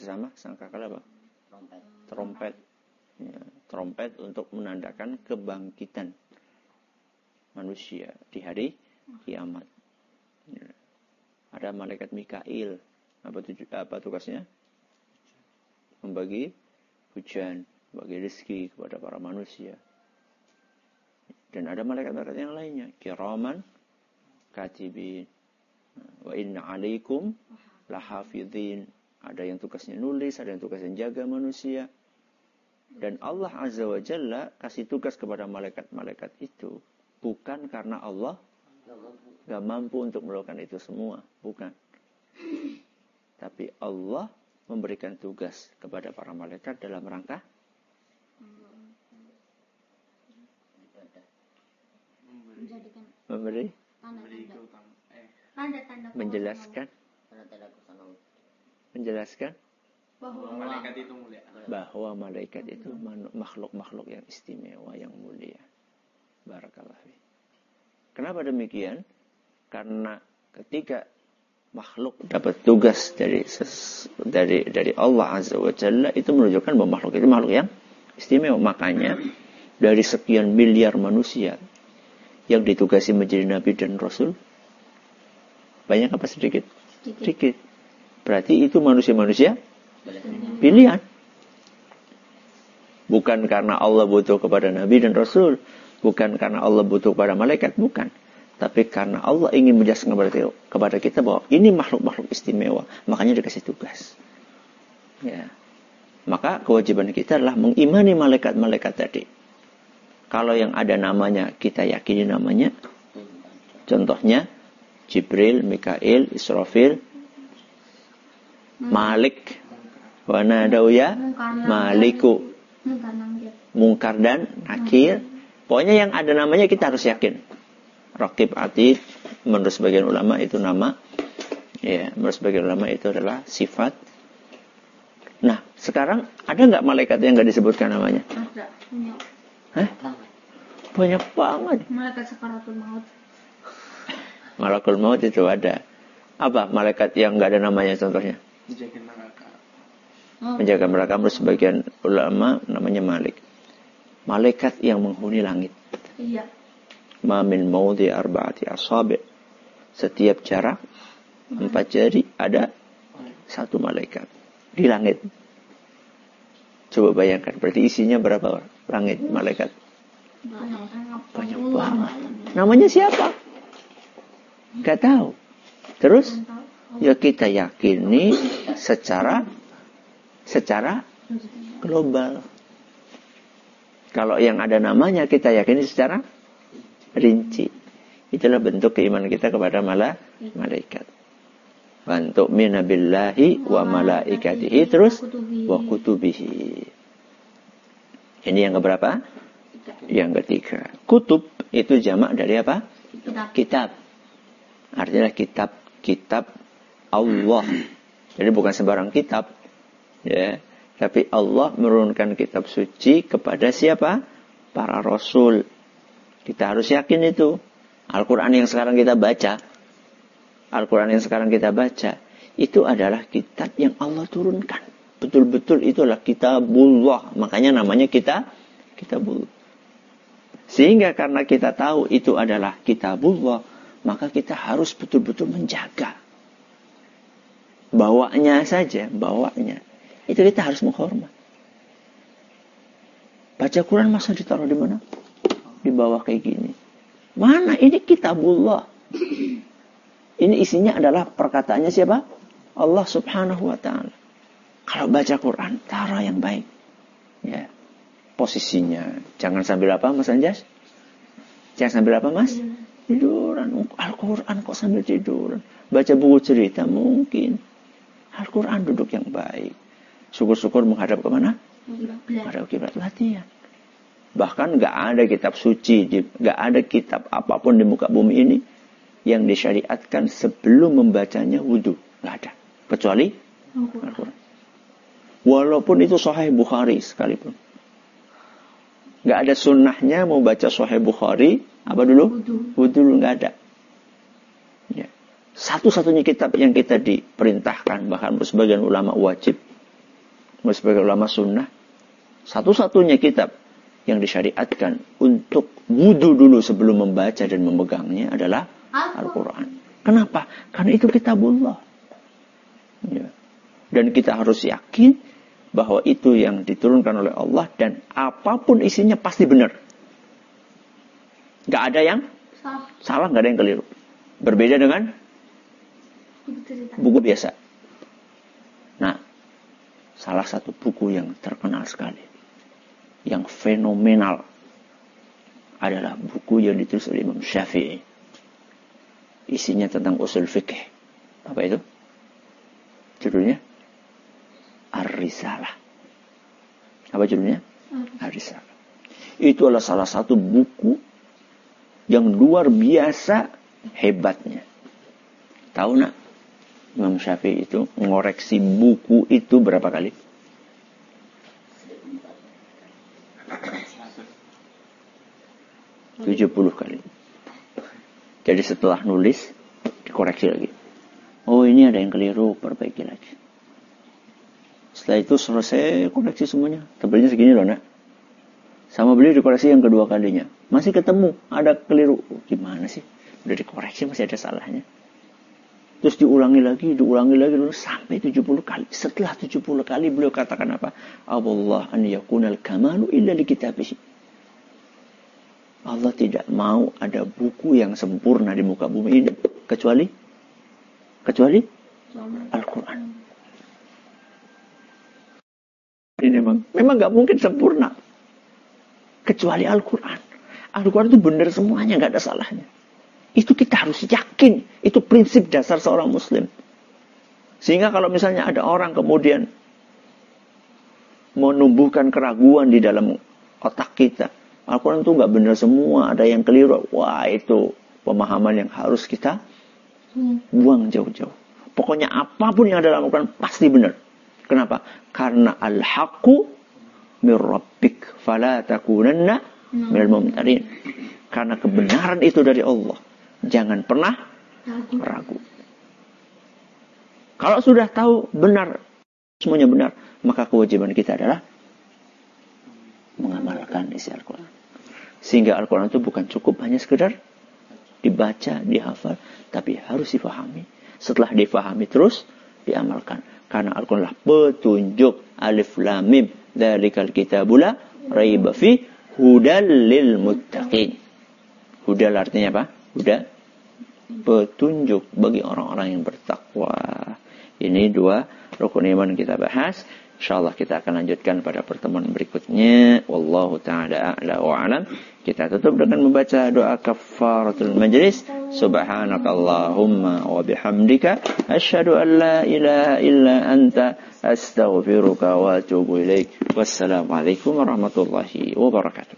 sesama sangkakala apa? Trompet. Trompet. Ya, trompet untuk menandakan kebangkitan manusia di hari kiamat. Ya. Ada malaikat Mikail. Apa tugasnya? Membagi hujan, bagi rezeki kepada para manusia. Dan ada malaikat-malaikat yang lainnya, kiraman katibin. Wa inna alaikum lahafidhin. Ada yang tugasnya nulis, ada yang tugasnya jaga manusia. Dan Allah Azza wa Jalla kasih tugas kepada malaikat-malaikat itu bukan karena Allah gak mampu untuk melakukan itu semua, bukan. Tapi Allah memberikan tugas kepada para malaikat dalam rangka memberi, menjelaskan bahwa malaikat itu makhluk-makhluk yang istimewa, yang mulia. Barakallahu fiik. Kenapa demikian? Karena ketika makhluk dapat tugas dari Allah Azza wa Jalla, itu menunjukkan bahwa makhluk itu makhluk yang istimewa. Makanya dari sekian miliar manusia yang ditugasi menjadi nabi dan rasul, banyak apa sedikit? Sedikit. Berarti itu manusia-manusia pilihan. Bukan karena Allah butuh kepada nabi dan rasul, bukan karena Allah butuh kepada malaikat, bukan. Tapi karena Allah ingin menjelaskan kepada kita bahwa ini makhluk-makhluk istimewa, makanya dikasih tugas. Ya. Maka kewajiban kita adalah mengimani malaikat-malaikat tadi. Kalau yang ada namanya, kita yakini namanya. Contohnya Jibril, Mikail, Israfil, Malik, Wanadauya, Maliku, Mungkar dan Nakir. Pokoknya yang ada namanya kita harus yakin. Raqib, Atid, menurut sebagian ulama itu nama. Ya, menurut sebagian ulama itu adalah sifat. Nah, sekarang ada nggak malaikat yang nggak disebutkan namanya? Ada. Hah? Banyak banget. Malaikat sakaratul maut. Malakul maut itu ada. Apa malaikat yang nggak ada namanya contohnya? Menjaga neraka. Menjaga neraka menurut sebagian ulama namanya Malik. Malaikat yang menghuni langit. Iya. Ma min maudhi arba'ati asabi'. Setiap jarak 4 jari ada satu malaikat di langit. Coba bayangkan, berarti isinya berapa langit malaikat? Banyak banget. Namanya siapa? Gak tahu. Terus ya kita yakini secara global. Kalau yang ada namanya kita yakini secara rinci. Itulah bentuk keimanan kita kepada malaikat. Wa tu'minu billahi wa malaikatihi, terus wa kutubihi. Ini yang keberapa? Yang ketiga. Kutub itu jamak dari apa? Kitab. Artinya kitab Allah. Jadi bukan sembarang kitab. Ya, tapi Allah menurunkan kitab suci kepada siapa? Para rasul. Kita harus yakin itu. Al-Quran yang sekarang kita baca, itu adalah kitab yang Allah turunkan. Betul-betul itulah kitabullah. Makanya namanya kitabullah. Sehingga karena kita tahu itu adalah kitabullah, maka kita harus betul-betul menjaga. Bawanya. Itu kita harus menghormat. Baca Quran masa ditaruh di mana? Di bawah kayak gini. Mana ini kitabullah? Ini isinya adalah perkataannya siapa? Allah Subhanahu wa ta'ala. Kalau baca Quran, taruh yang baik. Ya. Posisinya. Jangan sambil apa, Mas Anjas? Jangan sambil apa, Mas? Tiduran. Al-Quran kok sambil tiduran? Baca buku cerita mungkin. Al-Quran duduk yang baik. Syukur-syukur menghadap kemana? Menghadap kiblat. Latihan. Bahkan gak ada kitab suci, gak ada kitab apapun di muka bumi ini yang disyariatkan sebelum membacanya wudu. Gak ada. Kecuali Al-Quran. Walaupun itu Sahih Bukhari sekalipun. Gak ada sunnahnya mau baca Sahih Bukhari. Apa dulu? Wudu dulu gak ada. Ya. Satu-satunya kitab yang kita diperintahkan, bahkan sebagian ulama wajib sebagai ulama sunnah, satu-satunya kitab yang disyariatkan untuk wudu dulu sebelum membaca dan memegangnya adalah Al-Quran. Kenapa? Karena itu kitabullah. Ya. Dan kita harus yakin bahwa itu yang diturunkan oleh Allah dan apapun isinya pasti benar. Gak ada yang salah, gak ada yang keliru. Berbeda dengan buku biasa. Nah, salah satu buku yang terkenal sekali, yang fenomenal, adalah buku yang ditulis oleh Imam Syafi'i. Isinya tentang usul fikih. Apa itu? Judulnya Ar-Risalah. Apa judulnya? Ar-Risalah. Itu adalah salah satu buku yang luar biasa hebatnya. Tahu nak? Imam Syafi'i itu mengoreksi buku itu berapa kali? 70 kali. Jadi setelah nulis, dikoreksi lagi. Oh, ini ada yang keliru, perbaiki lagi. Setelah itu selesai koreksi semuanya. Tebelnya segini loh, nak. Sama beliau dikoreksi yang kedua kalinya. Masih ketemu, ada keliru. Oh, gimana sih? Udah dikoreksi, masih ada salahnya. Terus diulangi lagi, sampai 70 kali. Setelah 70 kali, beliau katakan apa? Allah an yakunal kamalu illa li kitabihi. Allah tidak mau ada buku yang sempurna di muka bumi ini kecuali Al-Quran. Ini memang nggak mungkin sempurna kecuali Al-Quran. Al-Quran itu benar semuanya, nggak ada salahnya. Itu kita harus yakin. Itu prinsip dasar seorang Muslim. Sehingga kalau misalnya ada orang kemudian menumbuhkan keraguan di dalam otak kita, Al-Quran itu nggak benar semua, ada yang keliru. Wah, itu pemahaman yang harus kita buang jauh-jauh. Pokoknya apapun yang ada dalam Al-Quran pasti benar. Kenapa? Karena al-haqqu mir rabbik fala takunanna minal mumtarin. Karena kebenaran itu dari Allah. Jangan pernah ragu. Kalau sudah tahu benar, semuanya benar, maka kewajiban kita adalah mengamalkan isi Al-Quran. Sehingga Al-Quran itu bukan cukup hanya sekedar dibaca, dihafal, tapi harus difahami. Setelah difahami terus diamalkan. Karena Al-Quran adalah petunjuk, alif lam mim, dzalikal kitabul la raiba fi hudal lil muttaqin. Hudal artinya apa? Huda, petunjuk bagi orang-orang yang bertakwa. Ini 2 rukun iman kita bahas. InsyaAllah kita akan lanjutkan pada pertemuan berikutnya. Wallahu ta'ala a'la wa alam. Kita tutup dengan membaca doa kafaratul majlis. Subhanakallahumma wa bihamdika. Asyhadu an la ilaha illa anta. Astaghfiruka wa atubu ilaik. Wassalamualaikum warahmatullahi wabarakatuh.